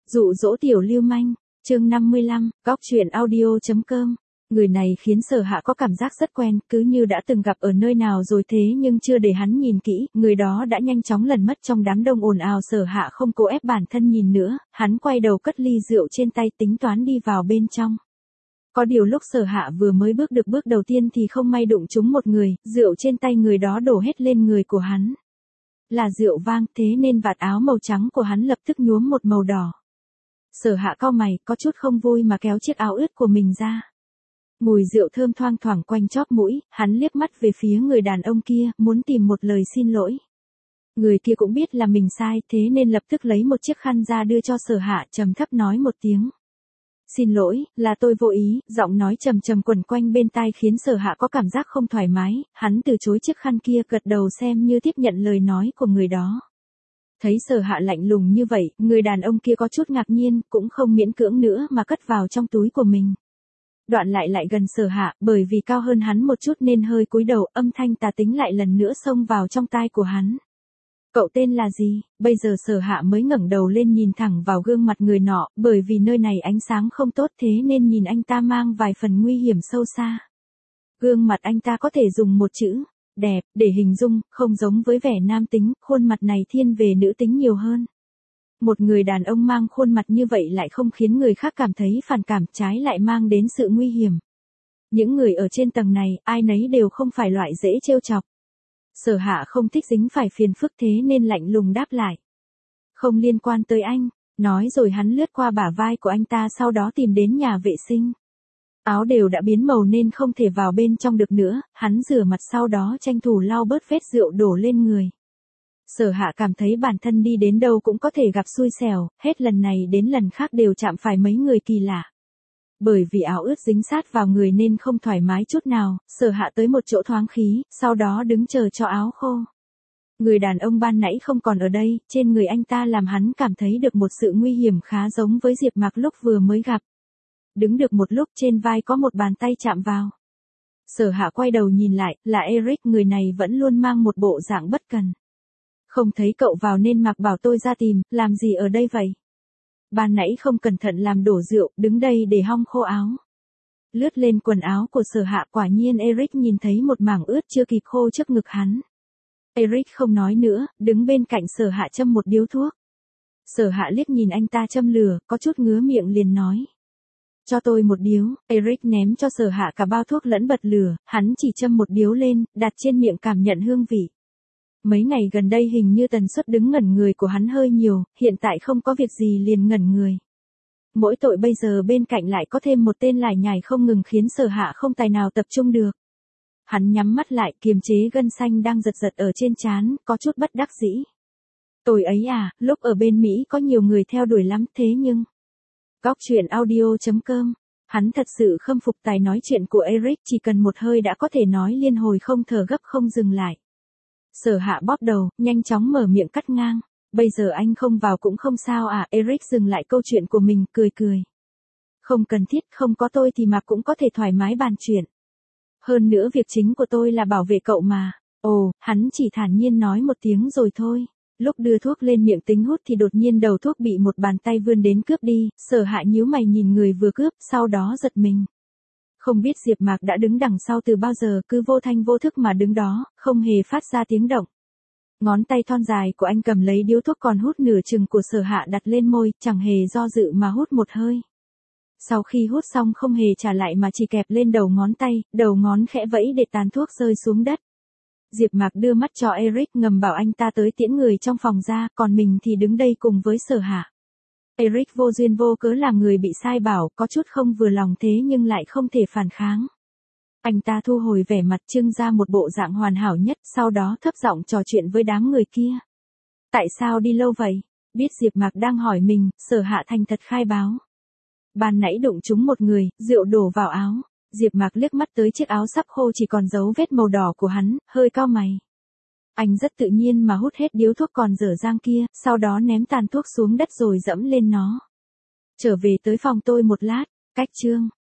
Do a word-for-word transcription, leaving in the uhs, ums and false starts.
Dụ dỗ tiểu lưu manh, chương năm mươi lăm, góc truyện audio.com. Người này khiến Sở Hạ có cảm giác rất quen, cứ như đã từng gặp ở nơi nào rồi thế nhưng chưa để hắn nhìn kỹ, người đó đã nhanh chóng lẩn mất trong đám đông ồn ào. Sở Hạ không cố ép bản thân nhìn nữa, hắn quay đầu cất ly rượu trên tay tính toán đi vào bên trong. Có điều lúc Sở Hạ vừa mới bước được bước đầu tiên thì không may đụng trúng một người, rượu trên tay người đó đổ hết lên người của hắn. Là rượu vang, thế nên vạt áo màu trắng của hắn lập tức nhuốm một màu đỏ. Sở Hạ cau mày, có chút không vui mà kéo chiếc áo ướt của mình ra. Mùi rượu thơm thoang thoảng quanh chóp mũi, hắn liếc mắt về phía người đàn ông kia, muốn tìm một lời xin lỗi. Người kia cũng biết là mình sai, thế nên lập tức lấy một chiếc khăn ra đưa cho Sở Hạ, trầm thấp nói một tiếng. Xin lỗi, là tôi vô ý. Giọng nói trầm trầm quẩn quanh bên tai khiến Sở Hạ có cảm giác không thoải mái, hắn từ chối chiếc khăn kia, gật đầu xem như tiếp nhận lời nói của người đó. Thấy Sở Hạ lạnh lùng như vậy, người đàn ông kia có chút ngạc nhiên, cũng không miễn cưỡng nữa mà cất vào trong túi của mình. Đoạn lại lại gần Sở Hạ, bởi vì cao hơn hắn một chút nên hơi cúi đầu, âm thanh tà tính lại lần nữa xông vào trong tai của hắn. Cậu tên là gì? Bây giờ Sở Hạ mới ngẩng đầu lên nhìn thẳng vào gương mặt người nọ, bởi vì nơi này ánh sáng không tốt thế nên nhìn anh ta mang vài phần nguy hiểm sâu xa. Gương mặt anh ta có thể dùng một chữ, đẹp, để hình dung, không giống với vẻ nam tính, khuôn mặt này thiên về nữ tính nhiều hơn. Một người đàn ông mang khuôn mặt như vậy lại không khiến người khác cảm thấy phản cảm, trái lại mang đến sự nguy hiểm. Những người ở trên tầng này, ai nấy đều không phải loại dễ trêu chọc. Sở Hạ không thích dính phải phiền phức thế nên lạnh lùng đáp lại. Không liên quan tới anh, nói rồi hắn lướt qua bả vai của anh ta, sau đó tìm đến nhà vệ sinh. Áo đều đã biến màu nên không thể vào bên trong được nữa, hắn rửa mặt sau đó tranh thủ lau bớt vết rượu đổ lên người. Sở Hạ cảm thấy bản thân đi đến đâu cũng có thể gặp xui xẻo, hết lần này đến lần khác đều chạm phải mấy người kỳ lạ. Bởi vì áo ướt dính sát vào người nên không thoải mái chút nào, Sở Hạ tới một chỗ thoáng khí, sau đó đứng chờ cho áo khô. Người đàn ông ban nãy không còn ở đây, trên người anh ta làm hắn cảm thấy được một sự nguy hiểm khá giống với Diệp Mạc lúc vừa mới gặp. Đứng được một lúc trên vai có một bàn tay chạm vào. Sở Hạ quay đầu nhìn lại, là Eric, người này vẫn luôn mang một bộ dạng bất cần. Không thấy cậu vào nên Mạc bảo tôi ra tìm, làm gì ở đây vậy? Ban nãy không cẩn thận làm đổ rượu, đứng đây để hong khô áo. Lướt lên quần áo của Sở Hạ, quả nhiên Eric nhìn thấy một mảng ướt chưa kịp khô trước ngực hắn. Eric không nói nữa, đứng bên cạnh Sở Hạ châm một điếu thuốc. Sở Hạ liếc nhìn anh ta châm lửa, có chút ngứa miệng liền nói. Cho tôi một điếu. Eric ném cho Sở Hạ cả bao thuốc lẫn bật lửa, hắn chỉ châm một điếu lên, đặt trên miệng cảm nhận hương vị. Mấy ngày gần đây hình như tần suất đứng ngẩn người của hắn hơi nhiều, hiện tại không có việc gì liền ngẩn người. Mỗi tội bây giờ bên cạnh lại có thêm một tên lải nhải không ngừng khiến Sở Hạ không tài nào tập trung được. Hắn nhắm mắt lại, kiềm chế gân xanh đang giật giật ở trên trán, có chút bất đắc dĩ. Tôi ấy à, lúc ở bên Mỹ có nhiều người theo đuổi lắm thế nhưng... Góc truyện audio.com. Hắn thật sự khâm phục tài nói chuyện của Eric, chỉ cần một hơi đã có thể nói liên hồi không thở gấp không dừng lại. Sở Hạ bóp đầu, nhanh chóng mở miệng cắt ngang. Bây giờ anh không vào cũng không sao à? Eric dừng lại câu chuyện của mình, cười cười. Không cần thiết, không có tôi thì Mạc cũng có thể thoải mái bàn chuyện. Hơn nữa việc chính của tôi là bảo vệ cậu mà. Ồ, hắn chỉ thản nhiên nói một tiếng rồi thôi. Lúc đưa thuốc lên miệng tính hút thì đột nhiên đầu thuốc bị một bàn tay vươn đến cướp đi. Sở Hạ nhíu mày nhìn người vừa cướp, sau đó giật mình. Không biết Diệp Mạc đã đứng đằng sau từ bao giờ, cứ vô thanh vô thức mà đứng đó, không hề phát ra tiếng động. Ngón tay thon dài của anh cầm lấy điếu thuốc còn hút nửa chừng của Sở Hạ đặt lên môi, chẳng hề do dự mà hút một hơi. Sau khi hút xong không hề trả lại mà chỉ kẹp lên đầu ngón tay, đầu ngón khẽ vẫy để tàn thuốc rơi xuống đất. Diệp Mạc đưa mắt cho Eric, ngầm bảo anh ta tới tiễn người trong phòng ra, còn mình thì đứng đây cùng với Sở Hạ. Eric vô duyên vô cớ làm người bị sai bảo, có chút không vừa lòng thế nhưng lại không thể phản kháng. Anh ta thu hồi vẻ mặt, trưng ra một bộ dạng hoàn hảo nhất, sau đó thấp giọng trò chuyện với đám người kia. Tại sao đi lâu vậy? Biết Diệp Mạc đang hỏi mình, Sở Hạ thành thật khai báo. Ban nãy đụng trúng một người, rượu đổ vào áo. Diệp Mạc liếc mắt tới chiếc áo sắp khô chỉ còn dấu vết màu đỏ của hắn, hơi cau mày. Anh rất tự nhiên mà hút hết điếu thuốc còn dở dang kia, sau đó ném tàn thuốc xuống đất rồi dẫm lên nó. Trở về tới phòng tôi một lát, cách chương.